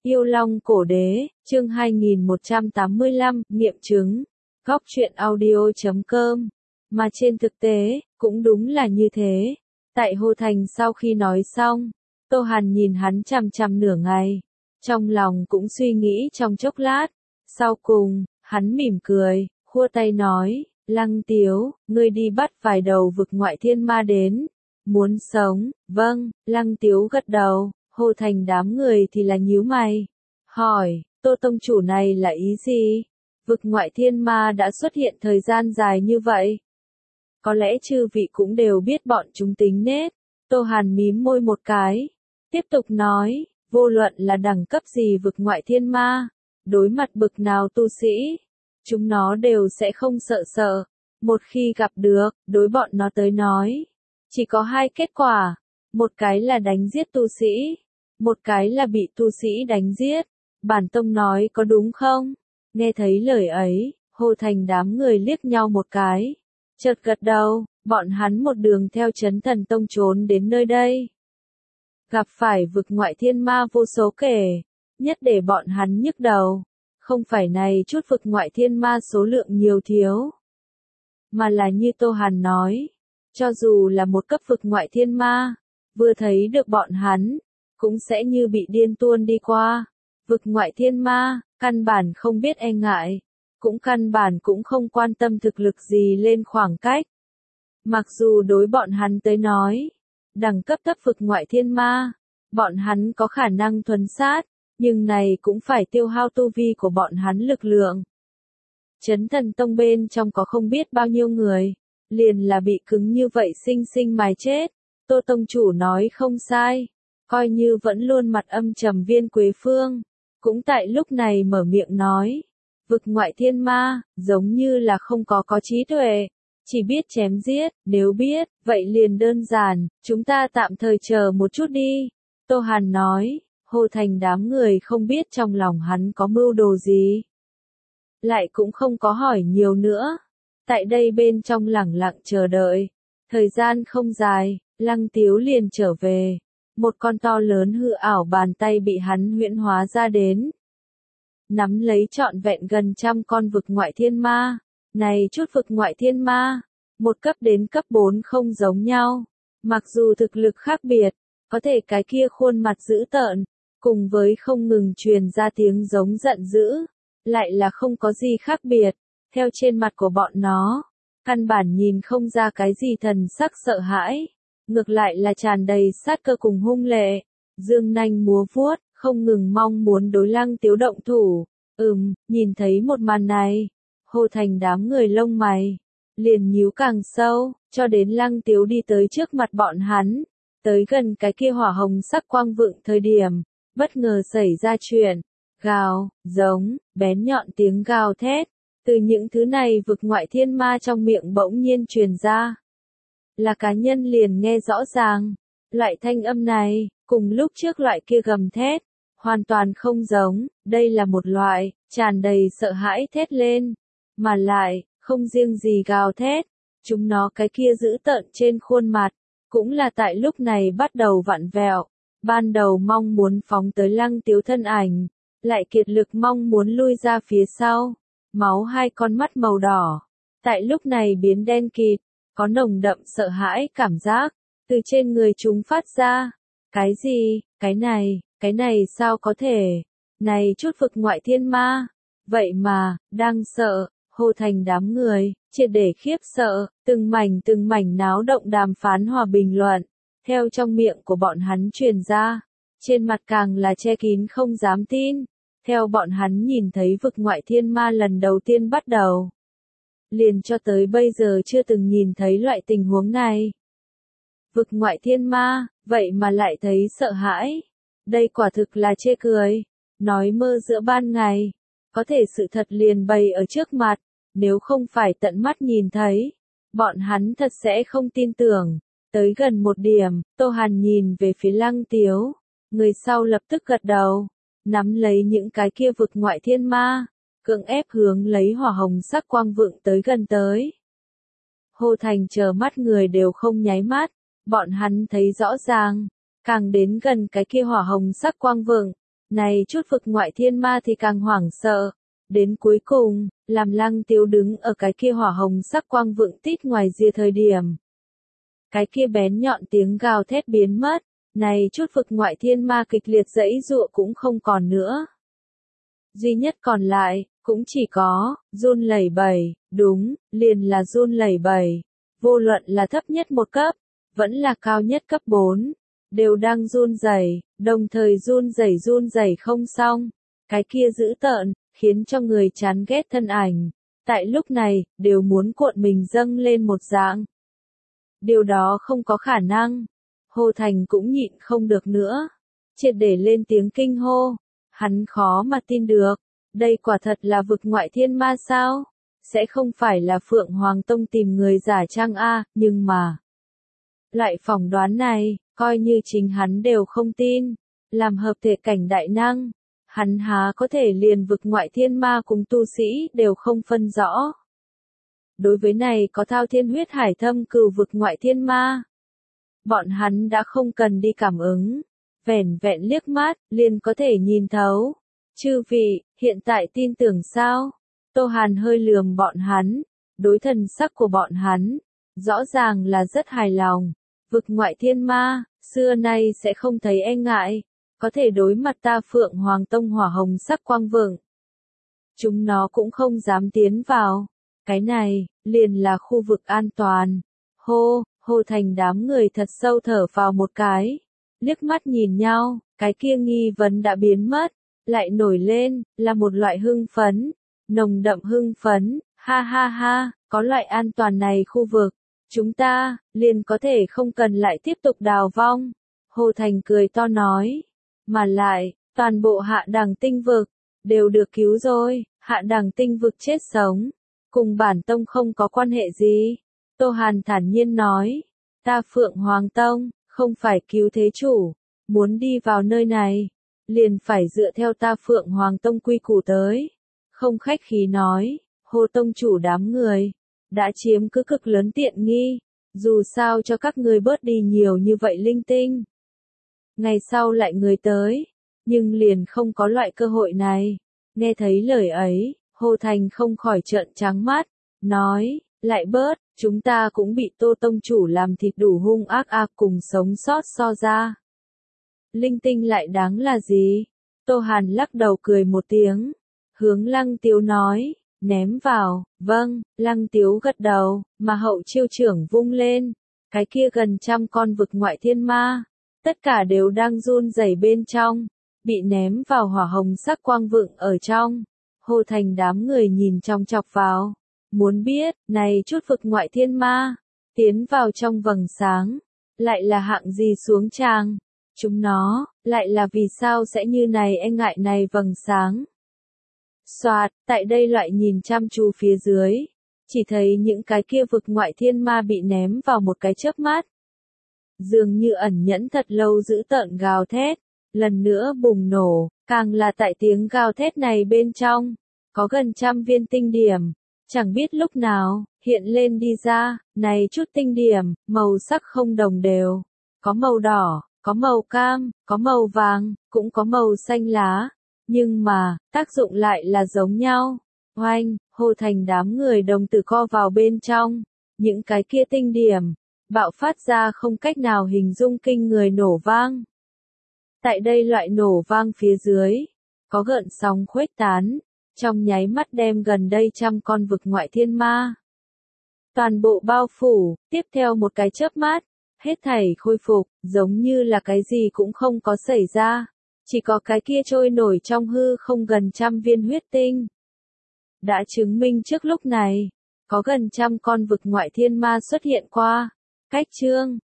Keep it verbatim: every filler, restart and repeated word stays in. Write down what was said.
Yêu Long Cổ Đế, chương hai nghìn một trăm tám mươi lăm, nghiệm chứng. Góc truyện audio chấm com. Mà trên thực tế, cũng đúng là như thế. Tại Hồ Thành sau khi nói xong, Tô Hàn nhìn hắn chằm chằm nửa ngày. Trong lòng cũng suy nghĩ trong chốc lát. Sau cùng, hắn mỉm cười, khua tay nói, Lăng Tiếu, ngươi đi bắt vài đầu vực ngoại thiên ma đến. Muốn sống, vâng, Lăng Tiếu gật đầu. Hồ Thành đám người thì là nhíu mày. Hỏi, Tô Tông Chủ này là ý gì? Vực ngoại thiên ma đã xuất hiện thời gian dài như vậy. Có lẽ chư vị cũng đều biết bọn chúng tính nết. Tô Hàn mím môi một cái. Tiếp tục nói, vô luận là đẳng cấp gì vực ngoại thiên ma, đối mặt bực nào tu sĩ, chúng nó đều sẽ không sợ sợ. Một khi gặp được, đối bọn nó tới nói, chỉ có hai kết quả. Một cái là đánh giết tu sĩ. Một cái là bị tu sĩ đánh giết. Bản tông nói có đúng không? Nghe thấy lời ấy, Hồ Thành đám người liếc nhau một cái. Chợt gật đầu, bọn hắn một đường theo Chấn Thần Tông trốn đến nơi đây. Gặp phải vực ngoại thiên ma vô số kể. Nhất để bọn hắn nhức đầu. Không phải này chút vực ngoại thiên ma số lượng nhiều thiếu. Mà là như Tô Hàn nói. Cho dù là một cấp vực ngoại thiên ma, vừa thấy được bọn hắn, cũng sẽ như bị điên tuôn đi qua. Vực ngoại thiên ma, căn bản không biết e ngại, cũng căn bản cũng không quan tâm thực lực gì lên khoảng cách. Mặc dù đối bọn hắn tới nói, đẳng cấp thấp vực ngoại thiên ma, bọn hắn có khả năng thuần sát, nhưng này cũng phải tiêu hao tu vi của bọn hắn lực lượng. Chấn Thần Tông bên trong có không biết bao nhiêu người, liền là bị cứng như vậy sinh sinh mài chết. Tô Tông Chủ nói không sai. Coi như vẫn luôn mặt âm trầm Viên Quế Phương, cũng tại lúc này mở miệng nói, vực ngoại thiên ma, giống như là không có có trí tuệ, chỉ biết chém giết, nếu biết, vậy liền đơn giản, chúng ta tạm thời chờ một chút đi. Tô Hàn nói, Hồ Thành đám người không biết trong lòng hắn có mưu đồ gì. Lại cũng không có hỏi nhiều nữa, tại đây bên trong lẳng lặng chờ đợi, thời gian không dài, Lăng Tiếu liền trở về. Một con to lớn hư ảo bàn tay bị hắn huyễn hóa ra đến. Nắm lấy trọn vẹn gần trăm con vực ngoại thiên ma. Này chút vực ngoại thiên ma, một cấp đến cấp bốn không giống nhau. Mặc dù thực lực khác biệt, có thể cái kia khuôn mặt dữ tợn, cùng với không ngừng truyền ra tiếng giống giận dữ, lại là không có gì khác biệt. Theo trên mặt của bọn nó, căn bản nhìn không ra cái gì thần sắc sợ hãi. Ngược lại là tràn đầy sát cơ cùng hung lệ, dương nanh múa vuốt, không ngừng mong muốn đối Lăng Tiếu động thủ. Ừm, nhìn thấy một màn này, Hồ Thành đám người lông mày, liền nhíu càng sâu, cho đến Lăng Tiếu đi tới trước mặt bọn hắn, tới gần cái kia hỏa hồng sắc quang vượng thời điểm, bất ngờ xảy ra chuyện, gào, giống, bén nhọn tiếng gào thét, từ những thứ này vực ngoại thiên ma trong miệng bỗng nhiên truyền ra. Là cá nhân liền nghe rõ ràng, loại thanh âm này, cùng lúc trước loại kia gầm thét, hoàn toàn không giống, đây là một loại, tràn đầy sợ hãi thét lên, mà lại, không riêng gì gào thét, chúng nó cái kia giữ tợn trên khuôn mặt, cũng là tại lúc này bắt đầu vặn vẹo, ban đầu mong muốn phóng tới Lăng Tiếu thân ảnh, lại kiệt lực mong muốn lui ra phía sau, máu hai con mắt màu đỏ, tại lúc này biến đen kịt. Có nồng đậm sợ hãi cảm giác, từ trên người chúng phát ra. Cái gì, cái này, cái này sao có thể, này chút vực ngoại thiên ma. Vậy mà, đang sợ, Hồ Thành đám người, triệt để khiếp sợ, từng mảnh từng mảnh náo động đàm phán hòa bình luận, theo trong miệng của bọn hắn truyền ra, trên mặt càng là che kín không dám tin, theo bọn hắn nhìn thấy vực ngoại thiên ma lần đầu tiên bắt đầu. Liền cho tới bây giờ chưa từng nhìn thấy loại tình huống này. Vực ngoại thiên ma, vậy mà lại thấy sợ hãi. Đây quả thực là chê cười. Nói mơ giữa ban ngày. Có thể sự thật liền bày ở trước mặt. Nếu không phải tận mắt nhìn thấy, bọn hắn thật sẽ không tin tưởng. Tới gần một điểm, Tô Hàn nhìn về phía Lăng Tiếu. Người sau lập tức gật đầu. Nắm lấy những cái kia vực ngoại thiên ma. Cưỡng ép hướng lấy hỏa hồng sắc quang vượng tới gần tới. Hồ Thành chờ mắt người đều không nháy mắt, bọn hắn thấy rõ ràng, càng đến gần cái kia hỏa hồng sắc quang vượng, Này chút vực ngoại thiên ma thì càng hoảng sợ. Đến cuối cùng, làm Lăng Tiếu đứng ở cái kia hỏa hồng sắc quang vượng tít ngoài rìa thời điểm. Cái kia bén nhọn tiếng gào thét biến mất, này chút vực ngoại thiên ma kịch liệt dãy dụa cũng không còn nữa. Duy nhất còn lại, cũng chỉ có, run lẩy bẩy, đúng, liền là run lẩy bẩy. Vô luận là thấp nhất một cấp, vẫn là cao nhất cấp bốn, đều đang run rẩy, đồng thời run rẩy run rẩy không xong. Cái kia dữ tợn, khiến cho người chán ghét thân ảnh. Tại lúc này, đều muốn cuộn mình dâng lên một dạng. Điều đó không có khả năng. Hồ Thành cũng nhịn không được nữa. Triệt để lên tiếng kinh hô. Hắn khó mà tin được. Đây quả thật là vực ngoại thiên ma sao? Sẽ không phải là Phượng Hoàng Tông tìm người giả trang a, nhưng mà. Loại phỏng đoán này, coi như chính hắn đều không tin. Làm hợp thể cảnh đại năng. Hắn há có thể liền vực ngoại thiên ma cùng tu sĩ đều không phân rõ. Đối với này có thao thiên huyết hải thâm cừu vực ngoại thiên ma. Bọn hắn đã không cần đi cảm ứng. Vẻn vẹn liếc mắt, liền có thể nhìn thấu. Chư vị, hiện tại tin tưởng sao? Tô Hàn hơi lườm bọn hắn. Đối thần sắc của bọn hắn. Rõ ràng là rất hài lòng. Vực ngoại thiên ma, xưa nay sẽ không thấy e ngại. Có thể đối mặt ta Phượng Hoàng Tông hỏa hồng sắc quang vượng. Chúng nó cũng không dám tiến vào. Cái này, liền là khu vực an toàn. Hô, Hồ Thành đám người thật sâu thở vào một cái. Liếc mắt nhìn nhau, cái kia nghi vấn đã biến mất. Lại nổi lên, là một loại hưng phấn. Nồng đậm hưng phấn, ha ha ha, có loại an toàn này khu vực. Chúng ta, liền có thể không cần lại tiếp tục đào vong. Hồ Thành cười to nói. Mà lại, toàn bộ hạ đẳng tinh vực, đều được cứu rồi, hạ đẳng tinh vực chết sống. Cùng bản tông không có quan hệ gì. Tô Hàn thản nhiên nói. Ta Phượng Hoàng Tông, không phải cứu thế chủ. Muốn đi vào nơi này, liền phải dựa theo ta Phượng Hoàng Tông quy củ tới. Không khách khí nói, Hồ Tông chủ đám người, đã chiếm cứ cực lớn tiện nghi. Dù sao cho các người bớt đi nhiều như vậy linh tinh. Ngày sau lại người tới, nhưng liền không có loại cơ hội này. Nghe thấy lời ấy, Hồ Thành không khỏi trợn trắng mắt, nói, lại bớt, chúng ta cũng bị Tô Tông chủ làm thịt đủ hung ác ác cùng sống sót so ra. Linh tinh lại đáng là gì? Tô Hàn lắc đầu cười một tiếng, hướng Lăng Tiếu nói, ném vào, vâng, Lăng Tiếu gật đầu, mà hậu chiêu trưởng vung lên, cái kia gần trăm con vực ngoại thiên ma. Tất cả đều đang run rẩy bên trong, bị ném vào hỏa hồng sắc quang vượng ở trong. Hồ Thành đám người nhìn trong chọc vào, muốn biết, này chút vực ngoại thiên ma, tiến vào trong vầng sáng, lại là hạng gì xuống tràng. Chúng nó, lại là vì sao sẽ như này e ngại này vầng sáng. Soạt, tại đây loại nhìn chăm chú phía dưới, chỉ thấy những cái kia vực ngoại thiên ma bị ném vào một cái chớp mắt. Dường như ẩn nhẫn thật lâu giữ tợn gào thét, lần nữa bùng nổ, càng là tại tiếng gào thét này bên trong, có gần trăm viên tinh điểm, chẳng biết lúc nào, hiện lên đi ra, này chút tinh điểm, màu sắc không đồng đều, có màu đỏ, có màu cam, có màu vàng, cũng có màu xanh lá, nhưng mà, tác dụng lại là giống nhau. Oanh, Hồ Thành đám người đồng tử co vào bên trong, những cái kia tinh điểm, bạo phát ra không cách nào hình dung kinh người nổ vang. Tại đây loại nổ vang phía dưới, có gợn sóng khuếch tán, trong nháy mắt đem gần đây trăm con vực ngoại thiên ma. Toàn bộ bao phủ, tiếp theo một cái chớp mắt, hết thảy khôi phục, giống như là cái gì cũng không có xảy ra. Chỉ có cái kia trôi nổi trong hư không gần trăm viên huyết tinh. Đã chứng minh trước lúc này, có gần trăm con vực ngoại thiên ma xuất hiện qua. Cách chương